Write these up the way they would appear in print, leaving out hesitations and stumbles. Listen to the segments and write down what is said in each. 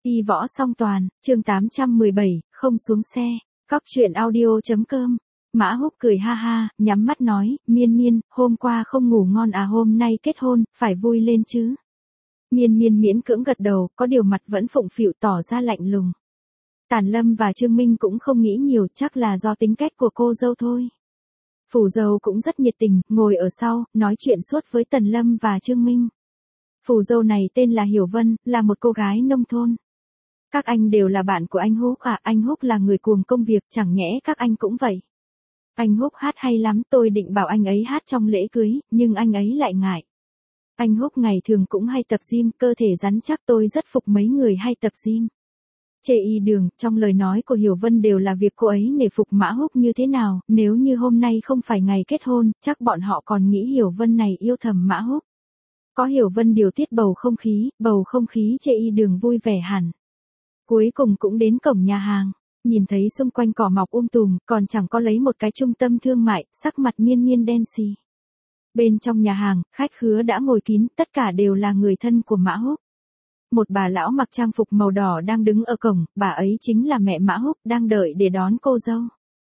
Y võ song toàn, chương 817, không xuống xe. Cóc truyện audio.com. Mã Húc cười ha ha, nhắm mắt nói, Miên Miên, hôm qua không ngủ ngon à, hôm nay kết hôn, phải vui lên chứ. Miên Miên miễn cưỡng gật đầu, có điều mặt vẫn phụng phịu tỏ ra lạnh lùng. Tản Lâm và Trương Minh cũng không nghĩ nhiều, chắc là do tính cách của cô dâu thôi. Phù dâu cũng rất nhiệt tình, ngồi ở sau, nói chuyện suốt với Tần Lâm và Trương Minh. Phù dâu này tên là Hiểu Vân, là một cô gái nông thôn. Các anh đều là bạn của anh Húc à, anh Húc là người cuồng công việc, chẳng nhẽ các anh cũng vậy. Anh Húc hát hay lắm, tôi định bảo anh ấy hát trong lễ cưới, nhưng anh ấy lại ngại. Anh Húc ngày thường cũng hay tập gym, cơ thể rắn chắc, tôi rất phục mấy người hay tập gym. Chê y đường, trong lời nói của Hiểu Vân đều là việc cô ấy nể phục Mã Húc như thế nào, nếu như hôm nay không phải ngày kết hôn, chắc bọn họ còn nghĩ Hiểu Vân này yêu thầm Mã Húc. Có Hiểu Vân điều tiết bầu không khí chê y đường vui vẻ hẳn. Cuối cùng cũng đến cổng nhà hàng, nhìn thấy xung quanh cỏ mọc tùm, còn chẳng có lấy một cái trung tâm thương mại, sắc mặt Miên Miên đen xì. Bên trong nhà hàng, khách khứa đã ngồi kín, tất cả đều là người thân của Mã Húc. Một bà lão mặc trang phục màu đỏ đang đứng ở cổng, bà ấy chính là mẹ Mã Húc, đang đợi để đón cô dâu.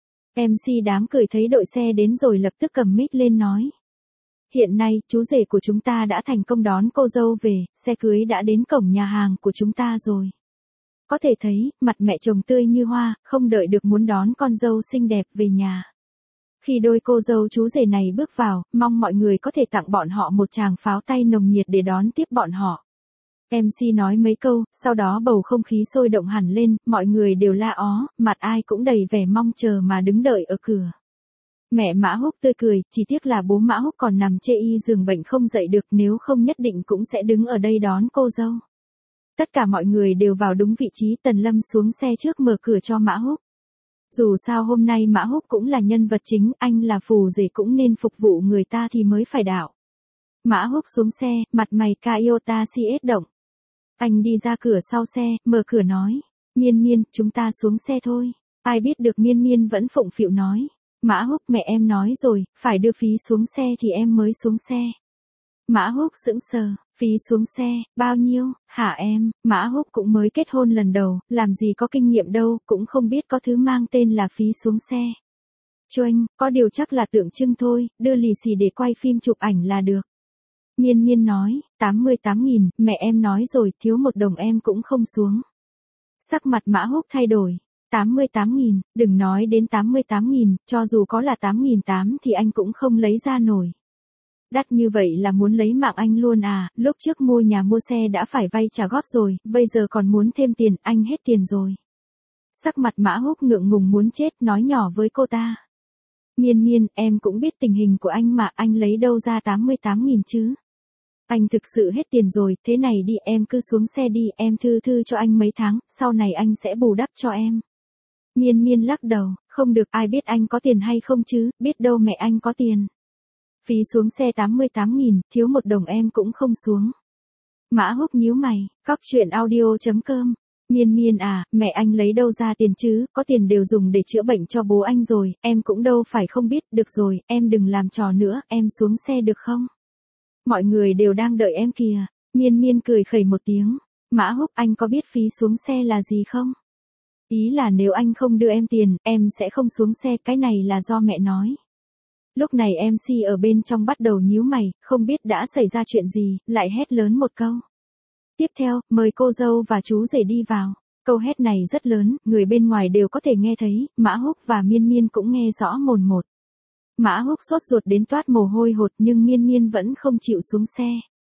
MC đám cười thấy đội xe đến rồi lập tức cầm mic lên nói. Hiện nay, chú rể của chúng ta đã thành công đón cô dâu về, xe cưới đã đến cổng nhà hàng của chúng ta rồi. Có thể thấy, mặt mẹ chồng tươi như hoa, không đợi được muốn đón con dâu xinh đẹp về nhà. Khi đôi cô dâu chú rể này bước vào, mong mọi người có thể tặng bọn họ một tràng pháo tay nồng nhiệt để đón tiếp bọn họ. MC nói mấy câu, sau đó bầu không khí sôi động hẳn lên, mọi người đều la ó, mặt ai cũng đầy vẻ mong chờ mà đứng đợi ở cửa. Mẹ Mã Húc tươi cười, chỉ tiếc là bố Mã Húc còn nằm chê y giường bệnh không dậy được, nếu không nhất định cũng sẽ đứng ở đây đón cô dâu. Tất cả mọi người đều vào đúng vị trí, Tần Lâm xuống xe trước mở cửa cho Mã Húc. Dù sao hôm nay Mã Húc cũng là nhân vật chính, anh là phù rể cũng nên phục vụ người ta thì mới phải đạo. Mã Húc xuống xe, mặt mày Toyota CS động. Anh đi ra cửa sau xe, mở cửa nói, Miên Miên, chúng ta xuống xe thôi. Ai biết được Miên Miên vẫn phụng phịu nói, Mã Húc mẹ em nói rồi, phải đưa phí xuống xe thì em mới xuống xe. Mã Húc sững sờ, phí xuống xe, bao nhiêu, hả em, Mã Húc cũng mới kết hôn lần đầu, làm gì có kinh nghiệm đâu, cũng không biết có thứ mang tên là phí xuống xe. Choanh, có điều chắc là tượng trưng thôi, đưa lì xì để quay phim chụp ảnh là được. Miên Miên nói, 88.000, mẹ em nói rồi, thiếu 1 đồng em cũng không xuống. Sắc mặt Mã Húc thay đổi. 88.000, đừng nói đến 88.000, cho dù có là 8.800 thì anh cũng không lấy ra nổi. Đắt như vậy là muốn lấy mạng anh luôn à, lúc trước mua nhà mua xe đã phải vay trả góp rồi, bây giờ còn muốn thêm tiền, anh hết tiền rồi. Sắc mặt Mã Húc ngượng ngùng muốn chết, nói nhỏ với cô ta. Miên Miên, em cũng biết tình hình của anh mà, anh lấy đâu ra 88.000 chứ. Anh thực sự hết tiền rồi, thế này đi, em cứ xuống xe đi, em thư cho anh mấy tháng, sau này anh sẽ bù đắp cho em. Miên Miên lắc đầu, không được, ai biết anh có tiền hay không chứ, biết đâu mẹ anh có tiền. Phí xuống xe 88.000, thiếu 1 đồng em cũng không xuống. Mã Húc nhíu mày, cóc truyện audio.com. Miên Miên à, mẹ anh lấy đâu ra tiền chứ, có tiền đều dùng để chữa bệnh cho bố anh rồi, em cũng đâu phải không biết, được rồi, em đừng làm trò nữa, em xuống xe được không? Mọi người đều đang đợi em kìa. Miên Miên cười khẩy một tiếng. Mã Húc, anh có biết phí xuống xe là gì không? Ý là nếu anh không đưa em tiền, em sẽ không xuống xe, cái này là do mẹ nói. Lúc này MC ở bên trong bắt đầu nhíu mày, không biết đã xảy ra chuyện gì, lại hét lớn một câu. Tiếp theo, mời cô dâu và chú rể đi vào. Câu hét này rất lớn, người bên ngoài đều có thể nghe thấy, Mã Húc và Miên Miên cũng nghe rõ mồn một. Mã Húc sốt ruột đến toát mồ hôi hột nhưng Miên Miên vẫn không chịu xuống xe.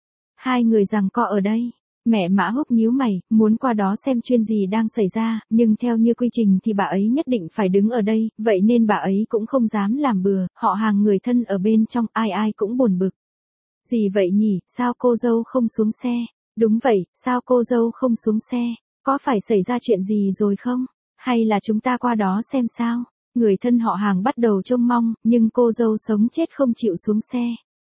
Hai người giằng co ở đây. Mẹ Mã Húc nhíu mày, muốn qua đó xem chuyện gì đang xảy ra, nhưng theo như quy trình thì bà ấy nhất định phải đứng ở đây, vậy nên bà ấy cũng không dám làm bừa, họ hàng người thân ở bên trong ai ai cũng buồn bực. Gì vậy nhỉ, sao cô dâu không xuống xe? Đúng vậy, sao cô dâu không xuống xe? Có phải xảy ra chuyện gì rồi không? Hay là chúng ta qua đó xem sao? Người thân họ hàng bắt đầu trông mong, nhưng cô dâu sống chết không chịu xuống xe.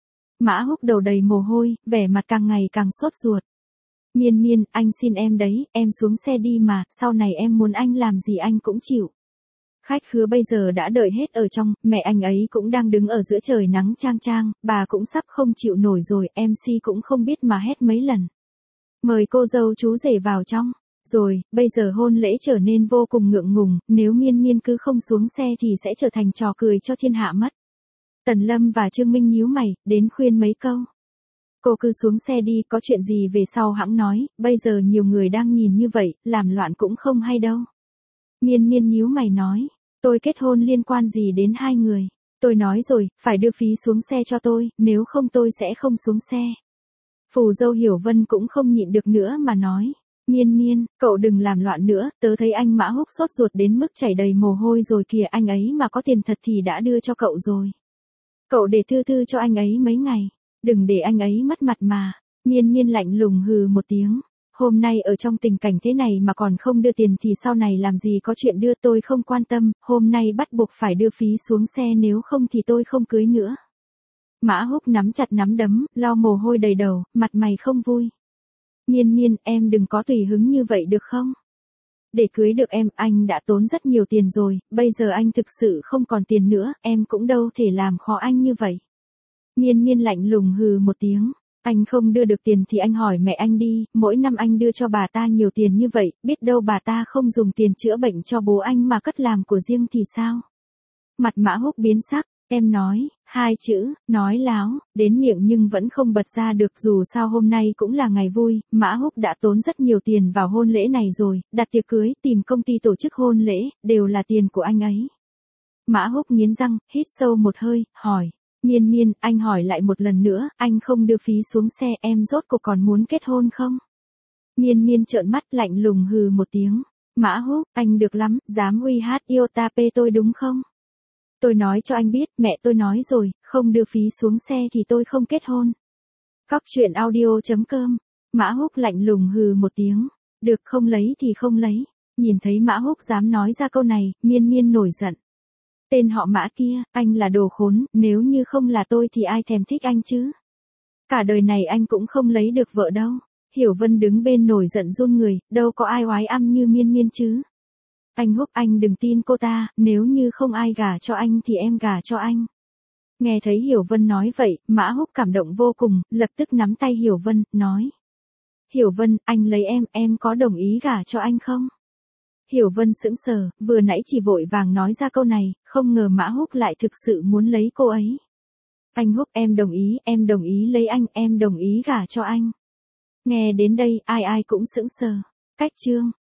Mã Húc đầu đầy mồ hôi, vẻ mặt càng ngày càng sốt ruột. Miên Miên, anh xin em đấy, em xuống xe đi mà, sau này em muốn anh làm gì anh cũng chịu. Khách khứa bây giờ đã đợi hết ở trong, mẹ anh ấy cũng đang đứng ở giữa trời nắng chang chang, bà cũng sắp không chịu nổi rồi, MC cũng không biết mà hét mấy lần. Mời cô dâu chú rể vào trong. Rồi, bây giờ hôn lễ trở nên vô cùng ngượng ngùng, nếu Miên Miên cứ không xuống xe thì sẽ trở thành trò cười cho thiên hạ mất. Tần Lâm và Trương Minh nhíu mày, đến khuyên mấy câu. Cô cứ xuống xe đi, có chuyện gì về sau hẵng nói, bây giờ nhiều người đang nhìn như vậy, làm loạn cũng không hay đâu. Miên Miên nhíu mày nói, tôi kết hôn liên quan gì đến hai người. Tôi nói rồi, phải đưa phí xuống xe cho tôi, nếu không tôi sẽ không xuống xe. Phù dâu Hiểu Vân cũng không nhịn được nữa mà nói. Miên Miên, cậu đừng làm loạn nữa, tớ thấy anh Mã Húc sốt ruột đến mức chảy đầy mồ hôi rồi kìa, anh ấy mà có tiền thật thì đã đưa cho cậu rồi. Cậu để thư thư cho anh ấy mấy ngày, đừng để anh ấy mất mặt mà. Miên Miên lạnh lùng hừ một tiếng. Hôm nay ở trong tình cảnh thế này mà còn không đưa tiền thì sau này làm gì có chuyện đưa, tôi không quan tâm, hôm nay bắt buộc phải đưa phí xuống xe, nếu không thì tôi không cưới nữa. Mã Húc nắm chặt nắm đấm, lau mồ hôi đầy đầu, mặt mày không vui. Miên Miên, em đừng có tùy hứng như vậy được không? Để cưới được em, anh đã tốn rất nhiều tiền rồi, bây giờ anh thực sự không còn tiền nữa, em cũng đâu thể làm khó anh như vậy. Miên Miên lạnh lùng hừ một tiếng. Anh không đưa được tiền thì anh hỏi mẹ anh đi, mỗi năm anh đưa cho bà ta nhiều tiền như vậy, biết đâu bà ta không dùng tiền chữa bệnh cho bố anh mà cất làm của riêng thì sao? Mặt Mã Húc biến sắc, em nói, hai chữ, nói láo, đến miệng nhưng vẫn không bật ra được, dù sao hôm nay cũng là ngày vui, Mã Húc đã tốn rất nhiều tiền vào hôn lễ này rồi, đặt tiệc cưới, tìm công ty tổ chức hôn lễ, đều là tiền của anh ấy. Mã Húc nghiến răng, hít sâu một hơi, hỏi. Miên Miên, anh hỏi lại một lần nữa, anh không đưa phí xuống xe, em rốt cuộc còn muốn kết hôn không? Miên Miên trợn mắt lạnh lùng hừ một tiếng. Mã Húc, anh được lắm, dám uy hát iota p tôi đúng không? Tôi nói cho anh biết, mẹ tôi nói rồi, không đưa phí xuống xe thì tôi không kết hôn. Cóc truyện audio.com. Mã Húc lạnh lùng hừ một tiếng. Được, không lấy thì không lấy. Nhìn thấy Mã Húc dám nói ra câu này, Miên Miên nổi giận. Tên họ Mã kia, anh là đồ khốn, nếu như không là tôi thì ai thèm thích anh chứ? Cả đời này anh cũng không lấy được vợ đâu. Hiểu Vân đứng bên nổi giận run người, đâu có ai oái âm như Miên Miên chứ. Anh Húc, anh đừng tin cô ta, nếu như không ai gả cho anh thì em gả cho anh. Nghe thấy Hiểu Vân nói vậy, Mã Húc cảm động vô cùng, lập tức nắm tay Hiểu Vân, nói. Hiểu Vân, anh lấy em có đồng ý gả cho anh không? Hiểu Vân sững sờ, vừa nãy chỉ vội vàng nói ra câu này, không ngờ Mã Húc lại thực sự muốn lấy cô ấy. Anh Húc, em đồng ý lấy anh, em đồng ý gả cho anh. Nghe đến đây, ai ai cũng sững sờ. Cách chương